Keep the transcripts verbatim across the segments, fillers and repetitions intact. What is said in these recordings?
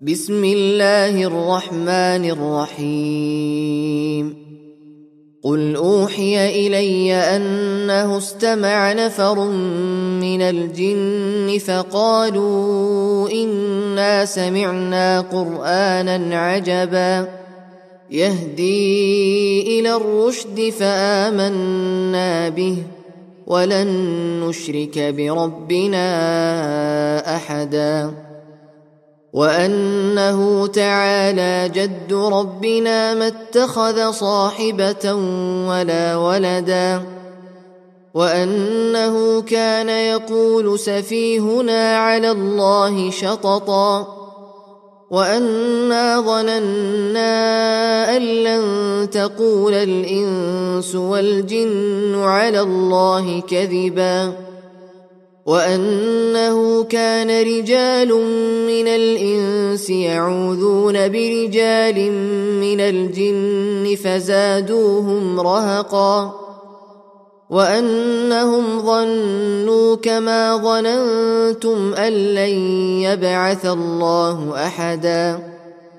بسم الله الرحمن الرحيم قل أوحي إلي أنه استمع نفر من الجن فقالوا إنا سمعنا قرآنا عجبا يهدي إلى الرشد فآمنا به ولن نشرك بربنا أحدا وأنه تعالى جد ربنا ما اتخذ صاحبة ولا ولدا وأنه كان يقول سفيهنا على الله شططا وأنا ظننا أن لن تقول الإنس والجن على الله كذبا وأنه كان رجال من الإنس يعوذون برجال من الجن فزادوهم رهقا وأنهم ظنوا كما ظننتم أن لن يبعث الله أحدا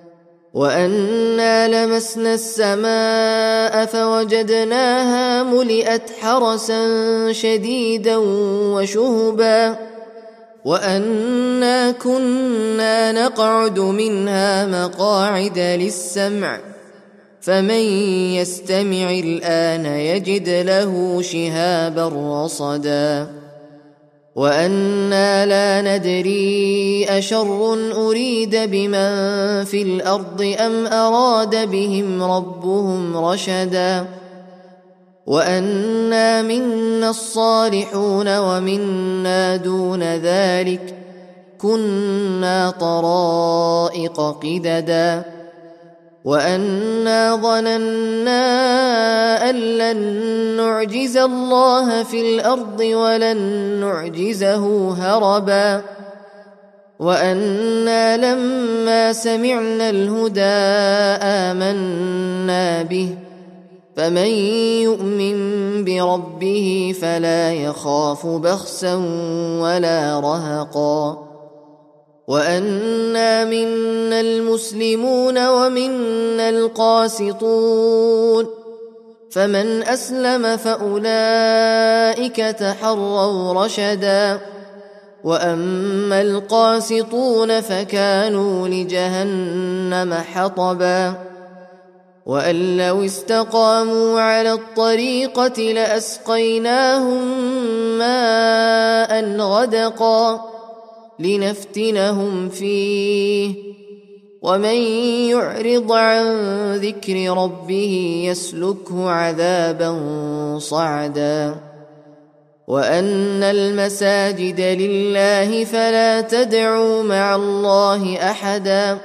وأنا لمسنا السماء فوجدناها ملئت حرسا شديدا وشهبا وأنا كنا نقعد منها مقاعد للسمع فمن يستمع الآن يجد له شهابا رصدا وأنا لا ندري أشر أريد بمن في الأرض أم أراد بهم ربهم رشدا وأنا منا الصالحون ومنا دون ذلك كنا طرائق قددا وأنا ظننا أن لن نعجز الله في الأرض ولن نعجزه هربا وأنا لما سمعنا الهدى آمنا به فمن يؤمن بربه فلا يخاف بخسا ولا رهقا وأنا منا المسلمون ومنا القاسطون فمن أسلم فأولئك تحروا رشدا وأما القاسطون فكانوا لجهنم حطبا وأن لو استقاموا على الطريقة لأسقيناهم ماء غدقا لنفتنهم فيه ومن يعرض عن ذكر ربه يسلكه عذابا صعدا وأن المساجد لله فلا تدعوا مع الله أحدا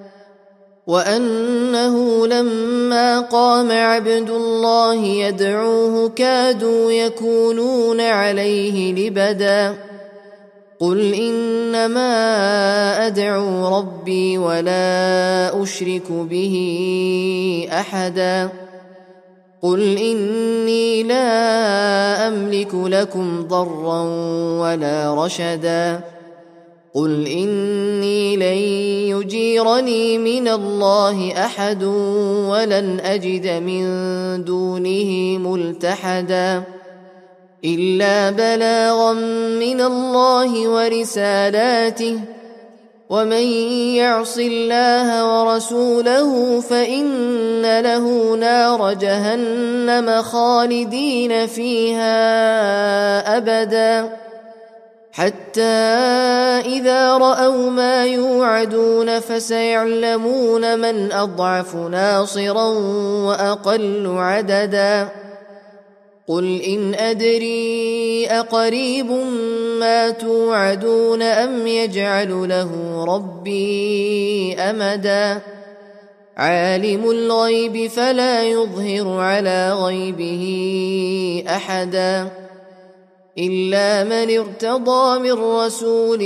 وأنه لما قام عبد الله يدعوه كادوا يكونون عليه لبدا قل إنما أدعو ربي ولا أشرك به أحدا قل إني لا أملك لكم ضرا ولا رشدا قل إني لن يجيرني من الله أحد ولن أجد من دونه ملتحدا إلا بلاغا من الله ورسالاته ومن يعص الله ورسوله فإن له نار جهنم خالدين فيها أبدا حتى إذا رأوا ما يوعدون فسيعلمون من أضعف ناصرا وأقل عددا قل إن أدري أقريب ما توعدون أم يجعل له ربي أمدا عالم الغيب فلا يظهر على غيبه أحدا إلا من ارتضى من رسول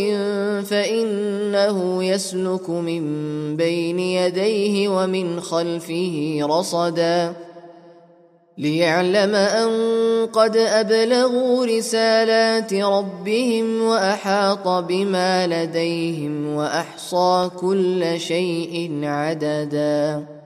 فإنه يسلك من بين يديه ومن خلفه رصدا ليعلم أن قد أبلغوا رسالات ربهم وأحاط بما لديهم وأحصى كل شيء عددا.